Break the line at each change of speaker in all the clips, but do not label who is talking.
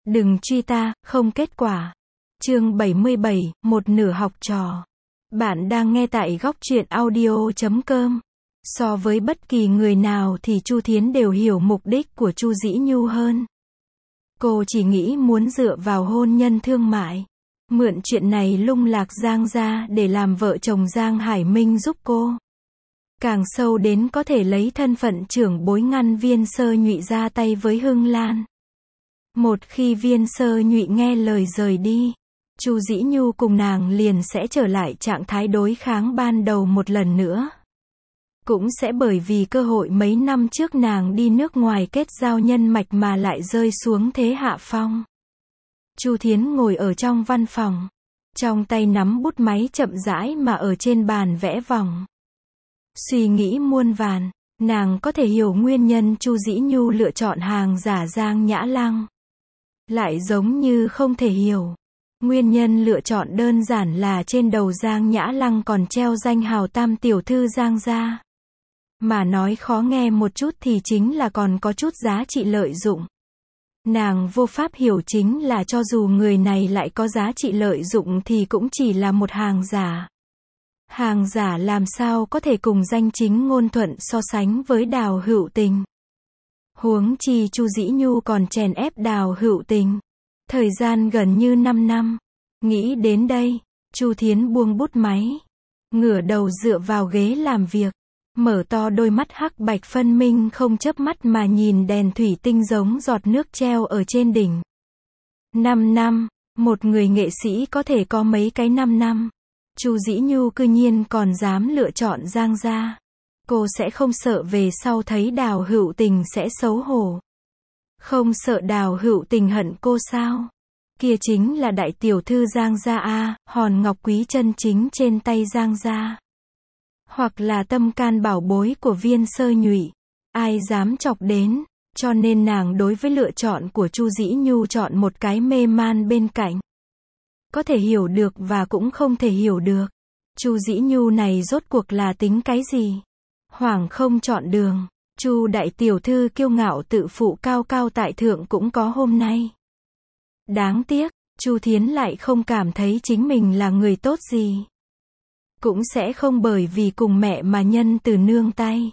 Đừng truy ta, không kết quả. Chương 77, một nửa học trò. Bạn đang nghe tại góc truyện audio.com. So với bất kỳ người nào thì Chu Thiến đều hiểu mục đích của Chu Dĩ Nhu hơn. Cô chỉ nghĩ muốn dựa vào hôn nhân thương mại, mượn chuyện này lung lạc Giang gia để làm vợ chồng Giang Hải Minh giúp cô. Càng sâu đến có thể lấy thân phận trưởng bối ngăn Viên Sơ Nhụy ra tay với Hưng Lan. Một khi Viên Sơ Nhụy nghe lời rời đi, Chu Dĩ Nhu cùng nàng liền sẽ trở lại trạng thái đối kháng ban đầu một lần nữa. Cũng sẽ bởi vì cơ hội mấy năm trước nàng đi nước ngoài kết giao nhân mạch mà lại rơi xuống thế hạ phong. Chu Thiến ngồi ở trong văn phòng, trong tay nắm bút máy chậm rãi mà ở trên bàn vẽ vòng. Suy nghĩ muôn vàn, nàng có thể hiểu nguyên nhân Chu Dĩ Nhu lựa chọn hàng giả Giang Nhã Lăng. Lại giống như không thể hiểu, nguyên nhân lựa chọn đơn giản là trên đầu Giang Nhã Lăng còn treo danh hào tam tiểu thư Giang gia. Mà nói khó nghe một chút thì chính là còn có chút giá trị lợi dụng. Nàng vô pháp hiểu chính là cho dù người này lại có giá trị lợi dụng thì cũng chỉ là một hàng giả. Hàng giả làm sao có thể cùng danh chính ngôn thuận so sánh với Đào Hữu Tình. Huống chi Chu Dĩ Nhu còn chèn ép Đào Hữu Tình. Thời gian gần như 5 năm. Nghĩ đến đây, Chu Thiến buông bút máy, ngửa đầu dựa vào ghế làm việc, mở to đôi mắt hắc bạch phân minh không chớp mắt mà nhìn đèn thủy tinh giống giọt nước treo ở trên đỉnh. 5 năm, một người nghệ sĩ có thể có mấy cái 5 năm. Chu Dĩ Nhu cư nhiên còn dám lựa chọn Giang gia. Cô sẽ không sợ về sau thấy Đào Hữu Tình sẽ xấu hổ. Không sợ Đào Hữu Tình hận cô sao? Kia chính là đại tiểu thư Giang gia a, hòn ngọc quý chân chính trên tay Giang gia. Hoặc là tâm can bảo bối của Viên Sơ Nhụy. Ai dám chọc đến, cho nên nàng đối với lựa chọn của Chu Dĩ Nhu chọn một cái mê man bên cạnh. Có thể hiểu được và cũng không thể hiểu được. Chu Dĩ Nhu này rốt cuộc là tính cái gì? Hoàng không chọn đường. Chu đại tiểu thư kiêu ngạo tự phụ cao cao tại thượng cũng có hôm nay. Đáng tiếc, Chu Thiến lại không cảm thấy chính mình là người tốt gì. Cũng sẽ không bởi vì cùng mẹ mà nhân từ nương tay.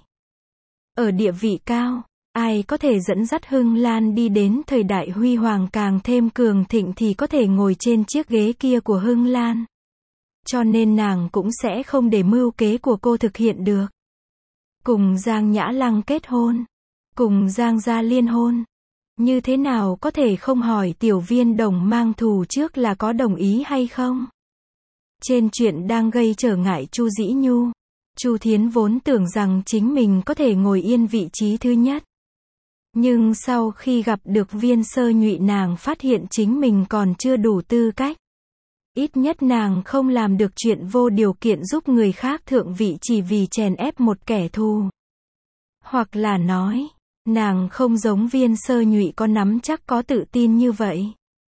Ở địa vị cao, ai có thể dẫn dắt Hưng Lan đi đến thời đại huy hoàng càng thêm cường thịnh thì có thể ngồi trên chiếc ghế kia của Hưng Lan. Cho nên nàng cũng sẽ không để mưu kế của cô thực hiện được. Cùng Giang Nhã Lăng kết hôn, cùng Giang gia liên hôn. Như thế nào có thể không hỏi tiểu viên đồng mang thù trước là có đồng ý hay không? Trên chuyện đang gây trở ngại Chu Dĩ Nhu, Chu Thiến vốn tưởng rằng chính mình có thể ngồi yên vị trí thứ nhất. Nhưng sau khi gặp được Viên Sơ Nhụy nàng phát hiện chính mình còn chưa đủ tư cách. Ít nhất nàng không làm được chuyện vô điều kiện giúp người khác thượng vị chỉ vì chèn ép một kẻ thù. Hoặc là nói, nàng không giống Viên Sơ Nhụy có nắm chắc có tự tin như vậy.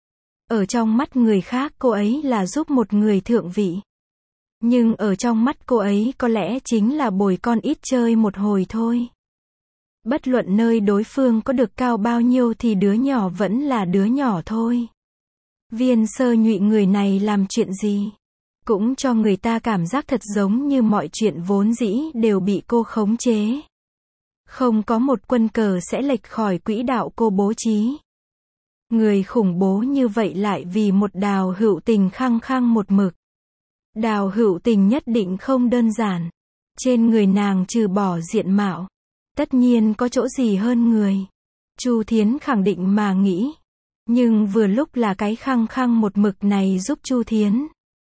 Ở trong mắt người khác cô ấy là giúp một người thượng vị. Nhưng ở trong mắt cô ấy có lẽ chính là bồi con ít chơi một hồi thôi. Bất luận nơi đối phương có được cao bao nhiêu thì đứa nhỏ vẫn là đứa nhỏ thôi. Viên Sơ Nhụy người này làm chuyện gì cũng cho người ta cảm giác thật giống như mọi chuyện vốn dĩ đều bị cô khống chế. Không có một quân cờ sẽ lệch khỏi quỹ đạo cô bố trí. Người khủng bố như vậy lại vì một Đào Hữu Tình khăng khăng một mực. Đào Hữu Tình nhất định không đơn giản. Trên người nàng trừ bỏ diện mạo, tất nhiên có chỗ gì hơn người. Chu Thiến khẳng định mà nghĩ. Nhưng vừa lúc là cái khăng khăng một mực này giúp Chu Thiến.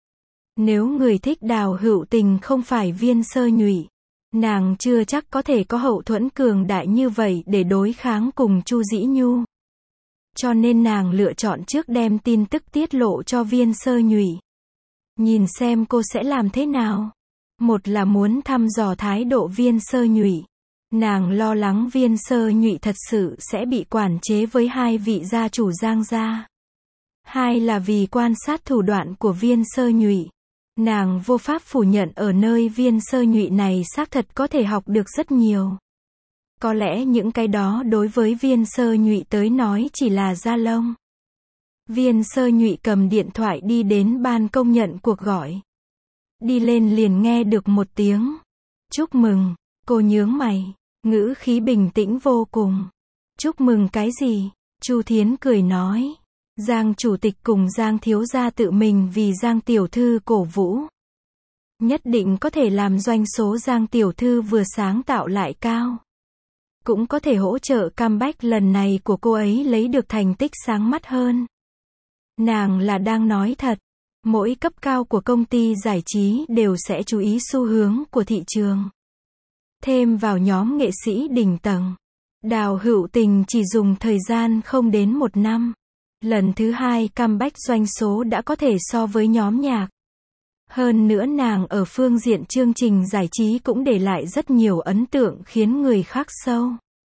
Nếu người thích Đào Hữu Tình không phải Viên Sơ Nhụy, nàng chưa chắc có thể có hậu thuẫn cường đại như vậy để đối kháng cùng Chu Dĩ Nhu. Cho nên nàng lựa chọn trước đem tin tức tiết lộ cho Viên Sơ Nhụy. Nhìn xem cô sẽ làm thế nào. Một là muốn thăm dò thái độ Viên Sơ Nhụy. Nàng lo lắng Viên Sơ Nhụy thật sự sẽ bị quản chế với hai vị gia chủ Giang gia. Hai là vì quan sát thủ đoạn của Viên Sơ Nhụy. Nàng vô pháp phủ nhận ở nơi Viên Sơ Nhụy này xác thật có thể học được rất nhiều. Có lẽ những cái đó đối với Viên Sơ Nhụy tới nói chỉ là da lông. Viên Sơ Nhụy cầm điện thoại đi đến ban công nhận cuộc gọi. Đi lên liền nghe được một tiếng. Chúc mừng. Cô nhướng mày. Ngữ khí bình tĩnh vô cùng. Chúc mừng cái gì? Chu Thiến cười nói. Giang chủ tịch cùng Giang thiếu gia tự mình vì Giang tiểu thư cổ vũ. Nhất định có thể làm doanh số Giang tiểu thư vừa sáng tạo lại cao. Cũng có thể hỗ trợ comeback lần này của cô ấy lấy được thành tích sáng mắt hơn. Nàng là đang nói thật. Mỗi cấp cao của công ty giải trí đều sẽ chú ý xu hướng của thị trường. Thêm vào nhóm nghệ sĩ đỉnh tầng. Đào Hữu Tình chỉ dùng thời gian không đến 1 năm. Lần thứ 2 comeback doanh số đã có thể so với nhóm nhạc. Hơn nữa nàng ở phương diện chương trình giải trí cũng để lại rất nhiều ấn tượng khiến người khác sâu.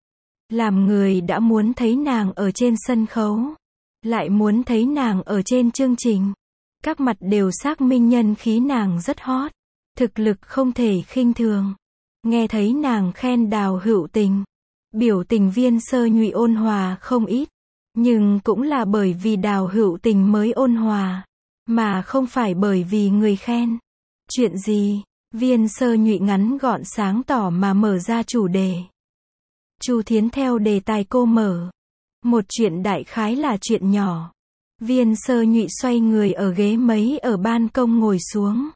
Làm người đã muốn thấy nàng ở trên sân khấu. Lại muốn thấy nàng ở trên chương trình. Các mặt đều xác minh nhân khí nàng rất hot. Thực lực không thể khinh thường. Nghe thấy nàng khen Đào Hữu Tình. Biểu tình Viên Sơ Nhụy ôn hòa không ít. Nhưng cũng là bởi vì Đào Hữu Tình mới ôn hòa. Mà không phải bởi vì người khen. Chuyện gì? Viên Sơ Nhụy ngắn gọn sáng tỏ mà mở ra chủ đề. Chu Thiến theo đề tài cô mở. Một chuyện đại khái là chuyện nhỏ. Viên Sơ Nhụy xoay người ở ghế mấy ở ban công ngồi xuống.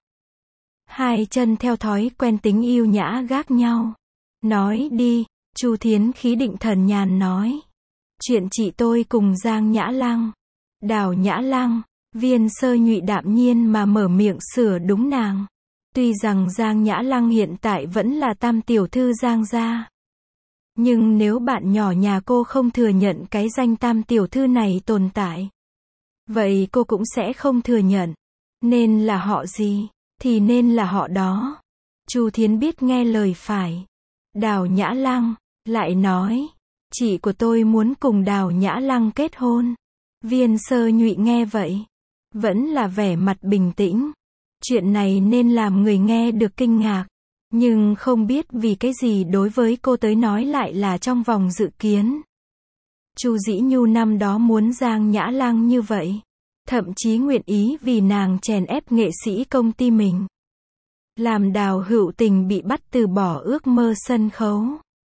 Hai chân theo thói quen tính yêu nhã gác nhau. Nói đi, Chu Thiến khí định thần nhàn nói. Chuyện chị tôi cùng Giang Nhã Lăng. Đào Nhã Lăng. Viên Sơ Nhụy đạm nhiên mà mở miệng sửa đúng nàng. Tuy rằng Giang Nhã Lăng hiện tại vẫn là tam tiểu thư Giang gia. Nhưng nếu bạn nhỏ nhà cô không thừa nhận cái danh tam tiểu thư này tồn tại. Vậy cô cũng sẽ không thừa nhận. Nên là họ gì? Thì nên là họ đó. Chu Thiến biết nghe lời phải. Đào Nhã Lăng. Lại nói. Chị của tôi muốn cùng Đào Nhã Lăng kết hôn. Viên Sơ Nhụy nghe vậy. Vẫn là vẻ mặt bình tĩnh. Chuyện này nên làm người nghe được kinh ngạc. Nhưng không biết vì cái gì đối với cô tới nói lại là trong vòng dự kiến. Chu Dĩ Nhu năm đó muốn Giang Nhã Lăng như vậy. Thậm chí nguyện ý vì nàng chèn ép nghệ sĩ công ty mình. Làm Đào Hữu Tình bị bắt từ bỏ ước mơ sân khấu.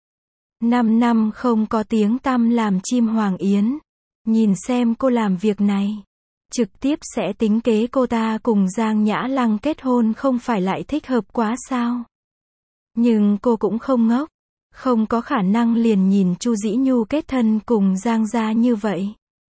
5 năm không có tiếng tăm làm chim hoàng yến. Nhìn xem cô làm việc này. Trực tiếp sẽ tính kế cô ta cùng Giang Nhã Lăng kết hôn không phải lại thích hợp quá sao? Nhưng cô cũng không ngốc. Không có khả năng liền nhìn Chu Dĩ Nhu kết thân cùng Giang gia như vậy.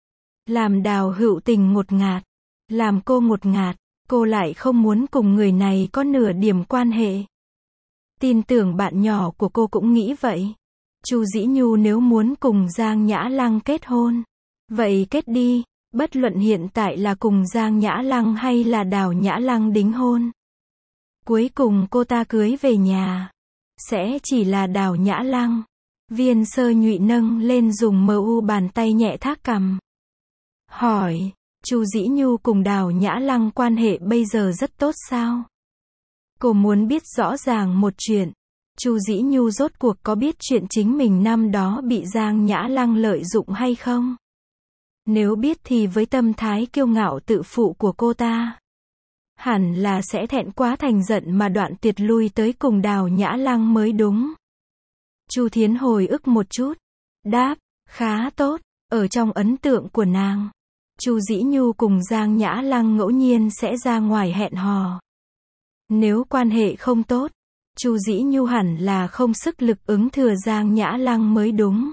Làm Đào Hữu Tình ngột ngạt. Làm cô ngột ngạt. Cô lại không muốn cùng người này có nửa điểm quan hệ. Tin tưởng bạn nhỏ của cô cũng nghĩ vậy. Chu Dĩ Nhu nếu muốn cùng Giang Nhã Lăng kết hôn. Vậy kết đi. Bất luận hiện tại là cùng Giang Nhã Lăng hay là Đào Nhã Lăng đính hôn. Cuối cùng cô ta cưới về nhà. Sẽ chỉ là Đào Nhã Lăng. Viên Sơ Nhụy nâng lên dùng mu bàn tay nhẹ thác cằm. Hỏi. Chu Dĩ Nhu cùng Đào Nhã Lăng quan hệ bây giờ rất tốt sao? Cô muốn biết rõ ràng một chuyện. Chu Dĩ Nhu rốt cuộc có biết chuyện chính mình năm đó bị Giang Nhã Lăng lợi dụng hay không? Nếu biết thì với tâm thái kiêu ngạo tự phụ của cô ta, hẳn là sẽ thẹn quá thành giận mà đoạn tuyệt lui tới cùng Đào Nhã Lăng mới đúng. Chu Thiến hồi ức một chút. Đáp, khá tốt. Ở trong ấn tượng của nàng, Chu Dĩ Nhu cùng Giang Nhã Lăng ngẫu nhiên sẽ ra ngoài hẹn hò. Nếu quan hệ không tốt, Chu Dĩ Nhu hẳn là không sức lực ứng thừa Giang Nhã Lăng mới đúng.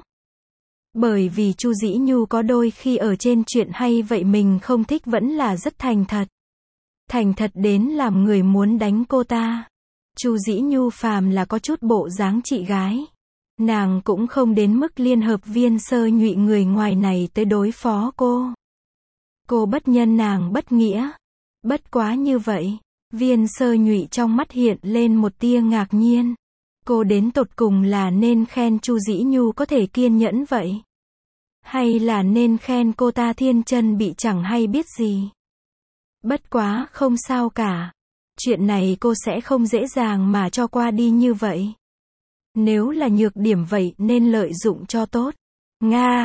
Bởi vì Chu Dĩ Nhu có đôi khi ở trên chuyện hay vậy mình không thích vẫn là rất thành thật. Thành thật đến làm người muốn đánh cô ta. Chu Dĩ Nhu phàm là có chút bộ dáng chị gái. Nàng cũng không đến mức liên hợp Viên Sơ Nhụy người ngoài này tới đối phó cô. Cô bất nhân nàng bất nghĩa. Bất quá như vậy. Viên Sơ Nhụy trong mắt hiện lên một tia ngạc nhiên. Cô đến tột cùng là nên khen Chu Dĩ Nhu có thể kiên nhẫn vậy? Hay là nên khen cô ta thiên chân bị chẳng hay biết gì? Bất quá không sao cả. Chuyện này cô sẽ không dễ dàng mà cho qua đi như vậy. Nếu là nhược điểm vậy nên lợi dụng cho tốt. Nga,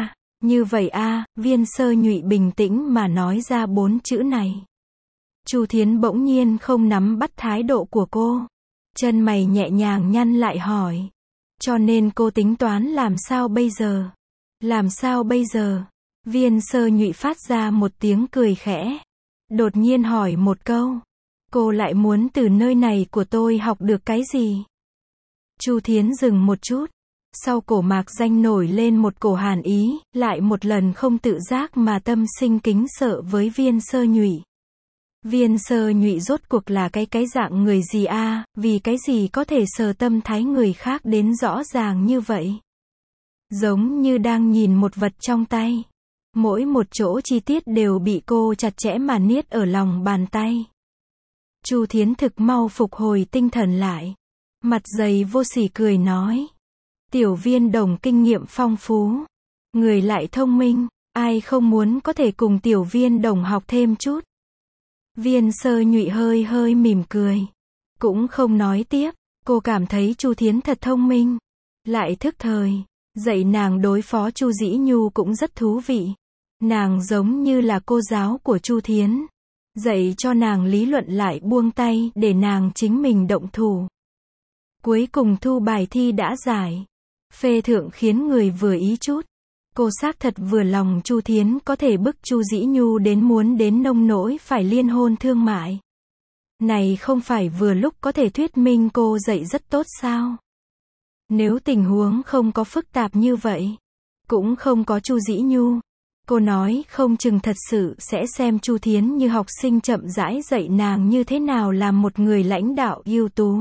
Như vậy a, Viên Sơ Nhụy bình tĩnh mà nói ra 4 chữ này. Chu Thiến bỗng nhiên không nắm bắt thái độ của cô. Chân mày nhẹ nhàng nhăn lại hỏi. Cho nên cô tính toán làm sao bây giờ? Làm sao bây giờ? Viên Sơ Nhụy phát ra một tiếng cười khẽ. Đột nhiên hỏi một câu. Cô lại muốn từ nơi này của tôi học được cái gì? Chu Thiến dừng một chút. Sau cổ mạc danh nổi lên một cổ hàn ý, lại một lần không tự giác mà tâm sinh kính sợ với Viên Sơ Nhụy. Viên Sơ Nhụy rốt cuộc là cái dạng người gì a, vì cái gì có thể sờ tâm thái người khác đến rõ ràng như vậy? Giống như đang nhìn một vật trong tay. Mỗi một chỗ chi tiết đều bị cô chặt chẽ mà niết ở lòng bàn tay. Chu Thiến thực mau phục hồi tinh thần lại. Mặt dày vô sỉ cười nói. Tiểu Viên Đồng kinh nghiệm phong phú. Người lại thông minh, ai không muốn có thể cùng Tiểu Viên Đồng học thêm chút. Viên Sơ Nhụy hơi hơi mỉm cười. Cũng không nói tiếp, cô cảm thấy Chu Thiến thật thông minh. Lại thức thời, dạy nàng đối phó Chu Dĩ Nhu cũng rất thú vị. Nàng giống như là cô giáo của Chu Thiến. Dạy cho nàng lý luận lại buông tay để nàng chính mình động thủ. Cuối cùng thu bài thi đã giải. Phê thượng khiến người vừa ý chút. Cô xác thật vừa lòng Chu Thiến có thể bức Chu Dĩ Nhu đến muốn đến nông nỗi phải liên hôn thương mại. Này không phải vừa lúc có thể thuyết minh cô dạy rất tốt sao? Nếu tình huống không có phức tạp như vậy, cũng không có Chu Dĩ Nhu, cô nói không chừng thật sự sẽ xem Chu Thiến như học sinh chậm rãi dạy nàng như thế nào làm một người lãnh đạo ưu tú.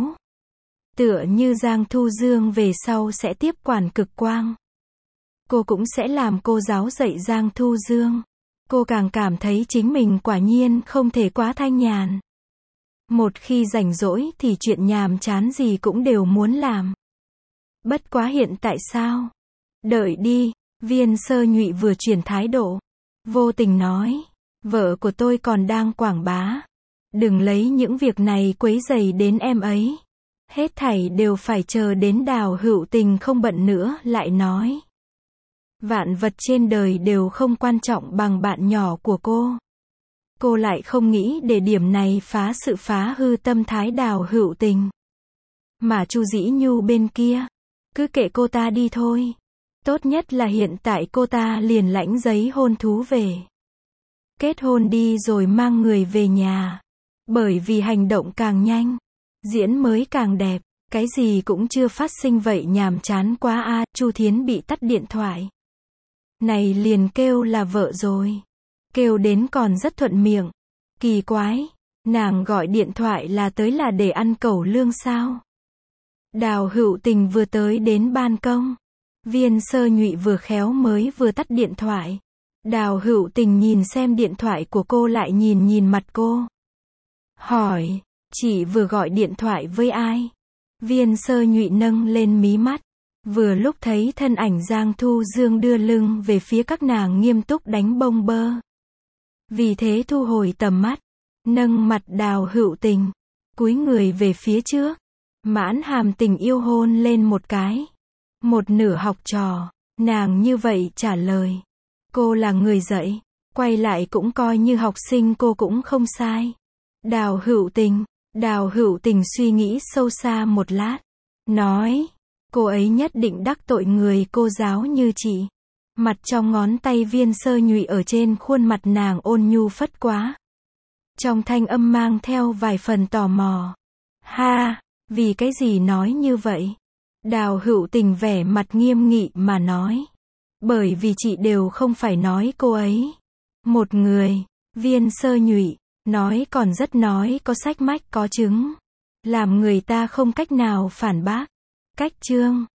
Tựa như Giang Thu Dương về sau sẽ tiếp quản Cực Quang. Cô cũng sẽ làm cô giáo dạy Giang Thu Dương. Cô càng cảm thấy chính mình quả nhiên không thể quá thanh nhàn. Một khi rảnh rỗi thì chuyện nhàm chán gì cũng đều muốn làm. Bất quá hiện tại sao? Đợi đi, Viên Sơ Nhụy vừa chuyển thái độ. Vô tình nói, vợ của tôi còn đang quảng bá. Đừng lấy những việc này quấy rầy đến em ấy. Hết thảy đều phải chờ đến Đào Hữu Tình không bận nữa lại nói. Vạn vật trên đời đều không quan trọng bằng bạn nhỏ của cô. Cô lại không nghĩ để điểm này phá hư tâm thái Đào Hữu Tình. Mà Chu Dĩ Nhu bên kia, cứ kệ cô ta đi thôi. Tốt nhất là hiện tại cô ta liền lãnh giấy hôn thú về. Kết hôn đi rồi mang người về nhà. Bởi vì hành động càng nhanh, diễn mới càng đẹp. Cái gì cũng chưa phát sinh vậy nhàm chán quá a. Chu Thiến bị tắt điện thoại. Này liền kêu là vợ rồi. Kêu đến còn rất thuận miệng. Kỳ quái, nàng gọi điện thoại là để ăn cẩu lương sao? Đào Hữu Tình vừa tới đến ban công. Viên Sơ Nhụy vừa khéo mới vừa tắt điện thoại. Đào Hữu Tình nhìn xem điện thoại của cô lại nhìn mặt cô. Hỏi, chị vừa gọi điện thoại với ai? Viên Sơ Nhụy nâng lên mí mắt. Vừa lúc thấy thân ảnh Giang Thu Dương đưa lưng về phía các nàng nghiêm túc đánh bông bơ. Vì thế thu hồi tầm mắt. Nâng mặt Đào Hữu Tình. Cúi người về phía trước. Mãn hàm tình yêu hôn lên một cái. Một nửa học trò. Nàng như vậy trả lời. Cô là người dạy. Quay lại cũng coi như học sinh cô cũng không sai. Đào Hữu Tình suy nghĩ sâu xa một lát. Nói. Cô ấy nhất định đắc tội người cô giáo như chị. Mặt trong ngón tay Viên Sơ Nhụy ở trên khuôn mặt nàng ôn nhu phất quá. Trong thanh âm mang theo vài phần tò mò. Ha, vì cái gì nói như vậy? Đào Hữu Tình vẻ mặt nghiêm nghị mà nói. Bởi vì chị đều không phải nói cô ấy. Một người, Viên Sơ Nhụy, nói còn rất nói có sách mách có chứng. Làm người ta không cách nào phản bác. Cách chương